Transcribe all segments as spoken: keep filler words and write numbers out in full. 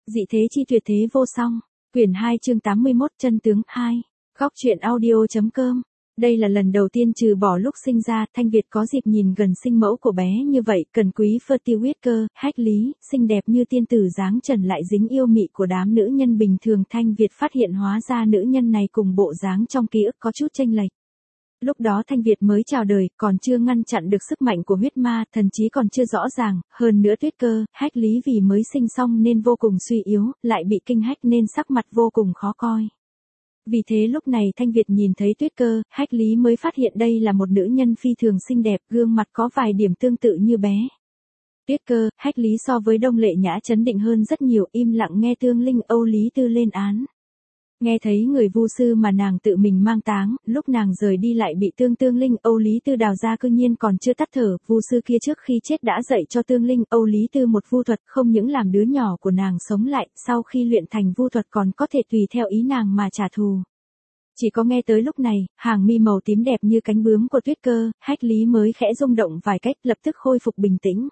Dị thế chi tuyệt thế vô song. Quyển hai chương tám mươi mốt chân tướng hai. Góc truyện audio.com. Đây là lần đầu tiên trừ bỏ lúc sinh ra, Thanh Việt có dịp nhìn gần sinh mẫu của bé như vậy, cần quý Fertie Whitaker, hách lý, xinh đẹp như tiên tử dáng trần lại dính yêu mị của đám nữ nhân bình thường. Thanh Việt phát hiện hóa ra nữ nhân này cùng bộ dáng trong ký ức có chút chênh lệch. Lúc đó Thanh Việt mới chào đời, còn chưa ngăn chặn được sức mạnh của huyết ma, thần trí còn chưa rõ ràng, hơn nữa Tuyết Cơ, hách lý vì mới sinh xong nên vô cùng suy yếu, lại bị kinh hách nên sắc mặt vô cùng khó coi. Vì thế lúc này Thanh Việt nhìn thấy Tuyết Cơ, hách lý mới phát hiện đây là một nữ nhân phi thường xinh đẹp, gương mặt có vài điểm tương tự như bé. Tuyết Cơ, hách lý so với Đông Lệ Nhã trấn định hơn rất nhiều, im lặng nghe Tương Linh Âu Lý Tư lên án. Nghe thấy người vu sư mà nàng tự mình mang táng, lúc nàng rời đi lại bị Tương Tương Linh Âu Lý Tư đào ra, cư nhiên còn chưa tắt thở. Vu sư kia trước khi chết đã dạy cho Tương Linh Âu Lý Tư một vu thuật, không những làm đứa nhỏ của nàng sống lại, sau khi luyện thành vu thuật còn có thể tùy theo ý nàng mà trả thù. Chỉ có nghe tới lúc này, hàng mi màu tím đẹp như cánh bướm của Tuyết Cơ, hách lý mới khẽ rung động vài cách, lập tức khôi phục bình tĩnh.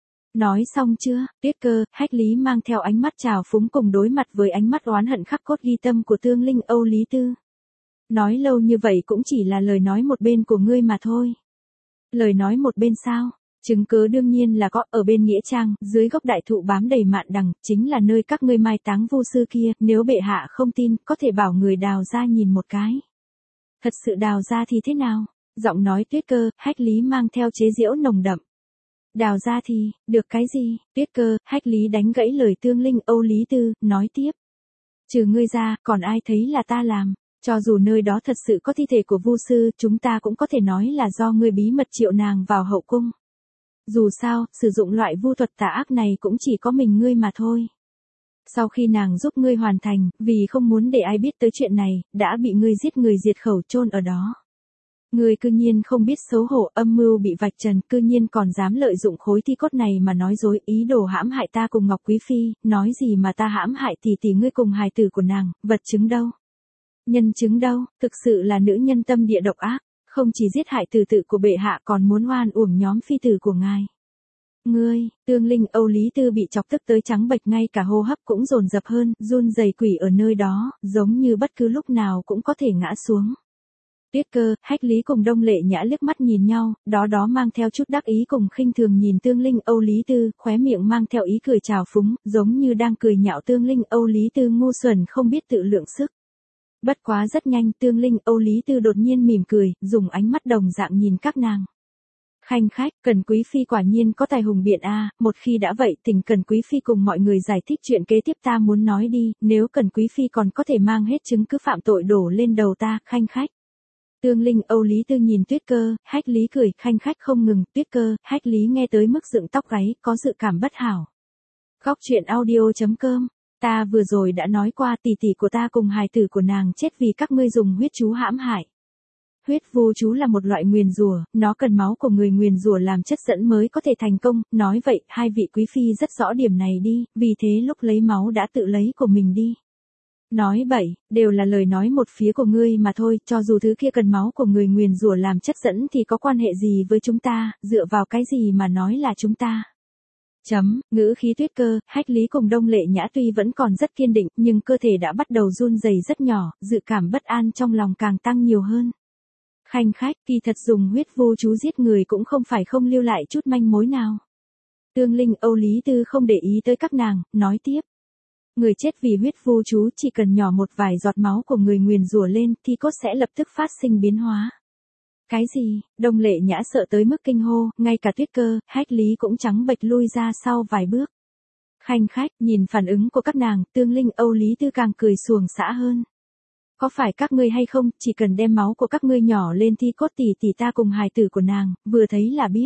Nói xong chưa? Tuyết Cơ, hách lý mang theo ánh mắt trào phúng cùng đối mặt với ánh mắt oán hận khắc cốt ghi tâm của Tương Linh Âu Lý Tư. Nói lâu như vậy cũng chỉ là lời nói một bên của ngươi mà thôi. Lời nói một bên sao? Chứng cứ đương nhiên là có, ở bên nghĩa trang, dưới gốc đại thụ bám đầy mạn đằng, chính là nơi các ngươi mai táng vu sư kia, nếu bệ hạ không tin, có thể bảo người đào ra nhìn một cái. Thật sự đào ra thì thế nào? Giọng nói Tuyết Cơ, hách lý mang theo chế giễu nồng đậm. Đào ra thì, được cái gì? Tuyết Cơ, hách lý đánh gãy lời Tương Linh Âu Lý Tư, nói tiếp. Trừ ngươi ra, còn ai thấy là ta làm? Cho dù nơi đó thật sự có thi thể của vu sư, chúng ta cũng có thể nói là do ngươi bí mật triệu nàng vào hậu cung. Dù sao, sử dụng loại vu thuật tà ác này cũng chỉ có mình ngươi mà thôi. Sau khi nàng giúp ngươi hoàn thành, vì không muốn để ai biết tới chuyện này, đã bị ngươi giết người diệt khẩu chôn ở đó. Ngươi cư nhiên không biết xấu hổ, âm mưu bị vạch trần, cư nhiên còn dám lợi dụng khối thi cốt này mà nói dối, ý đồ hãm hại ta cùng Ngọc Quý Phi, nói gì mà ta hãm hại tỷ tỷ ngươi cùng hài tử của nàng, vật chứng đâu? Nhân chứng đâu? Thực sự là nữ nhân tâm địa độc ác, không chỉ giết hại tử tự của bệ hạ còn muốn oan uổng nhóm phi tử của ngài. Ngươi, Tương Linh Âu Lý Tư bị chọc tức tới trắng bệch, ngay cả hô hấp cũng dồn dập hơn, run rẩy quỷ ở nơi đó, giống như bất cứ lúc nào cũng có thể ngã xuống. Tuyết Cơ, hách lý cùng Đông Lệ Nhã liếc mắt nhìn nhau, đó đó mang theo chút đắc ý cùng khinh thường nhìn Tương Linh Âu Lý Tư, khóe miệng mang theo ý cười trào phúng, giống như đang cười nhạo Tương Linh Âu Lý Tư ngu xuẩn không biết tự lượng sức. Bất quá rất nhanh, Tương Linh Âu Lý Tư đột nhiên mỉm cười, dùng ánh mắt đồng dạng nhìn các nàng. Khanh khách, Cần Quý Phi quả nhiên có tài hùng biện a, một khi đã vậy, thỉnh Cần Quý Phi cùng mọi người giải thích chuyện kế tiếp ta muốn nói đi, nếu Cần Quý Phi còn có thể mang hết chứng cứ phạm tội đổ lên đầu ta, khanh khách. Tương Linh Âu Lý Tư nhìn Tuyết Cơ, hách lý cười, khanh khách không ngừng, Tuyết Cơ, hách lý nghe tới mức dựng tóc gáy, có dự cảm bất hảo. Góc truyện audio.com. Ta vừa rồi đã nói qua, tỷ tỷ của ta cùng hài tử của nàng chết vì các ngươi dùng huyết chú hãm hại. Huyết vu chú là một loại nguyền rủa, nó cần máu của người nguyền rủa làm chất dẫn mới có thể thành công, nói vậy, hai vị quý phi rất rõ điểm này đi, vì thế lúc lấy máu đã tự lấy của mình đi. Nói bậy, đều là lời nói một phía của ngươi mà thôi, cho dù thứ kia cần máu của người nguyền rủa làm chất dẫn thì có quan hệ gì với chúng ta, dựa vào cái gì mà nói là chúng ta. Chấm, ngữ khí Tuyết Cơ, hách lý cùng Đông Lệ Nhã tuy vẫn còn rất kiên định, nhưng cơ thể đã bắt đầu run rẩy rất nhỏ, dự cảm bất an trong lòng càng tăng nhiều hơn. Khanh khách, kỳ thật dùng huyết vu chú giết người cũng không phải không lưu lại chút manh mối nào. Tương Linh Âu Lý Tư không để ý tới các nàng, nói tiếp. Người chết vì huyết vu chú chỉ cần nhỏ một vài giọt máu của người nguyền rủa lên thì cốt sẽ lập tức phát sinh biến hóa. Cái gì? Đông Lệ Nhã sợ tới mức kinh hô, ngay cả Tuyết Cơ, hách lý cũng trắng bệch lui ra sau vài bước. Khanh khách, nhìn phản ứng của các nàng, Tương Linh Âu Lý Tư càng cười xuồng xã hơn. Có phải các ngươi hay không, chỉ cần đem máu của các ngươi nhỏ lên thi cốt tỷ tỷ ta cùng hài tử của nàng, vừa thấy là biết.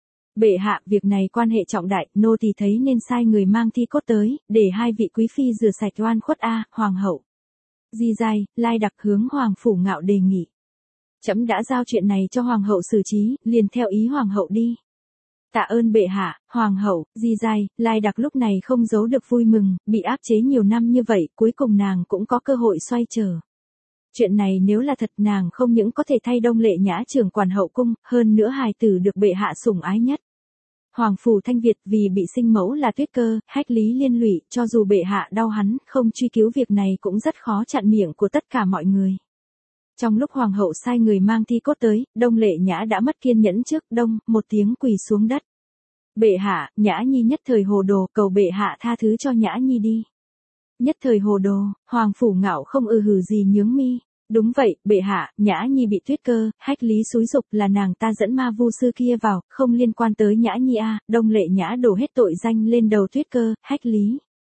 Bệ hạ, việc này quan hệ trọng đại, nô tỳ thấy nên sai người mang thi cốt tới, để hai vị quý phi rửa sạch oan khuất a, hoàng hậu. Di Giai, Lai Đặc hướng hoàng phủ Ngạo đề nghị. Trẫm đã giao chuyện này cho hoàng hậu xử trí, liền theo ý hoàng hậu đi. Tạ ơn bệ hạ, hoàng hậu. Di Giai, Lai Đặc lúc này không giấu được vui mừng, bị áp chế nhiều năm như vậy, cuối cùng nàng cũng có cơ hội xoay trở. Chuyện này nếu là thật, nàng không những có thể thay Đông Lệ Nhã trưởng quản hậu cung, hơn nữa hài tử được bệ hạ sủng ái nhất. Hoàng phủ Thanh Việt vì bị sinh mẫu là Tuyết Cơ, hách lý liên lụy, cho dù bệ hạ đau hắn, không truy cứu việc này cũng rất khó chặn miệng của tất cả mọi người. Trong lúc hoàng hậu sai người mang thi cốt tới, Đông Lệ Nhã đã mất kiên nhẫn trước, đông, một tiếng quỳ xuống đất. Bệ hạ, Nhã Nhi nhất thời hồ đồ, cầu bệ hạ tha thứ cho Nhã Nhi đi. Nhất thời hồ đồ, Hoàng phủ Ngạo không ư hừ gì nhướng mi. Đúng vậy, bệ hạ, Nhã Nhi bị Tuyết Cơ, hách lý xúi giục là nàng ta dẫn ma vu sư kia vào, không liên quan tới Nhã Nhi a. Đông Lệ Nhã đổ hết tội danh lên đầu Tuyết Cơ, hách lý.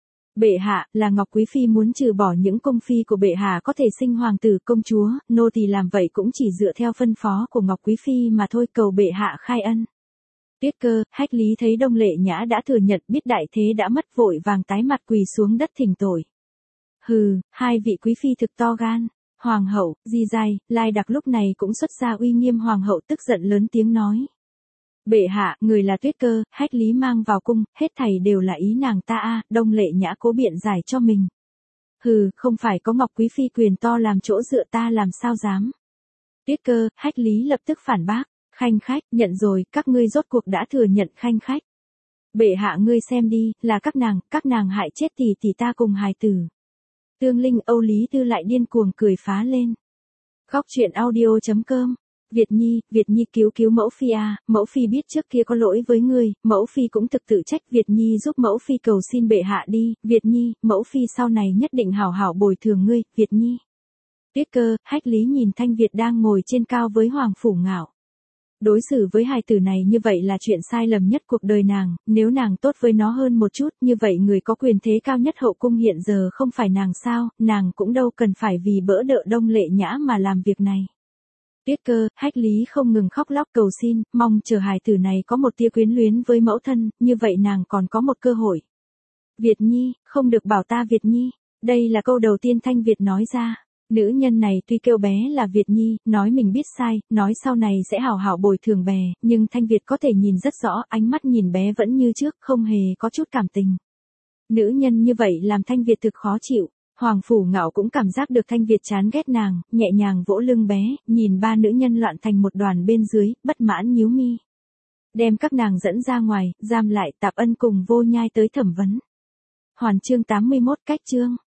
Bệ hạ, là Ngọc Quý Phi muốn trừ bỏ những cung phi của bệ hạ có thể sinh hoàng tử công chúa, nô tỳ làm vậy cũng chỉ dựa theo phân phó của Ngọc Quý Phi mà thôi, cầu bệ hạ khai ân. Tuyết Cơ, hách lý thấy Đông Lệ Nhã đã thừa nhận biết đại thế đã mất, vội vàng tái mặt quỳ xuống đất thỉnh tội. Hừ, hai vị quý phi thực to gan. Hoàng hậu, Di Giai, Lai Đặc lúc này cũng xuất ra uy nghiêm. Hoàng hậu tức giận lớn tiếng nói. Bệ hạ, người là Tuyết Cơ, hách lý mang vào cung, hết thảy đều là ý nàng ta a. Đông Lệ Nhã cố biện giải cho mình. Hừ, không phải có Ngọc Quý Phi quyền to làm chỗ dựa ta làm sao dám. Tuyết Cơ, hách lý lập tức phản bác. Khanh khách, nhận rồi, các ngươi rốt cuộc đã thừa nhận khanh khách. Bệ hạ ngươi xem đi, là các nàng, các nàng hại chết tỷ tỷ ta cùng hài tử. Tương Linh Âu Lý Tư lại điên cuồng cười phá lên. Góc truyện audio chấm com. Việt Nhi, Việt Nhi cứu cứu mẫu phi a, mẫu phi biết trước kia có lỗi với ngươi, mẫu phi cũng thực tự trách. Việt Nhi giúp mẫu phi cầu xin bệ hạ đi, Việt Nhi, mẫu phi sau này nhất định hảo hảo bồi thường ngươi, Việt Nhi. Tuyết Cơ, hách lý nhìn Thanh Việt đang ngồi trên cao với Hoàng phủ Ngạo. Đối xử với hài tử này như vậy là chuyện sai lầm nhất cuộc đời nàng, nếu nàng tốt với nó hơn một chút, như vậy người có quyền thế cao nhất hậu cung hiện giờ không phải nàng sao, nàng cũng đâu cần phải vì bỡ đỡ Đông Lệ Nhã mà làm việc này. Tuyết Cơ, hách lý không ngừng khóc lóc cầu xin, mong chờ hài tử này có một tia quyến luyến với mẫu thân, như vậy nàng còn có một cơ hội. Việt Nhi, không được bảo ta Việt Nhi, đây là câu đầu tiên Thanh Việt nói ra. Nữ nhân này tuy kêu bé là Việt Nhi, nói mình biết sai, nói sau này sẽ hảo hảo bồi thường bé, nhưng Thanh Việt có thể nhìn rất rõ, ánh mắt nhìn bé vẫn như trước, không hề có chút cảm tình. Nữ nhân như vậy làm Thanh Việt thực khó chịu. Hoàng phủ Ngạo cũng cảm giác được Thanh Việt chán ghét nàng, nhẹ nhàng vỗ lưng bé, nhìn ba nữ nhân loạn thành một đoàn bên dưới, bất mãn nhíu mi. Đem các nàng dẫn ra ngoài, giam lại. Tạp Ân cùng Vô Nhai tới thẩm vấn. Hoàn chương tám mươi mốt cách chương.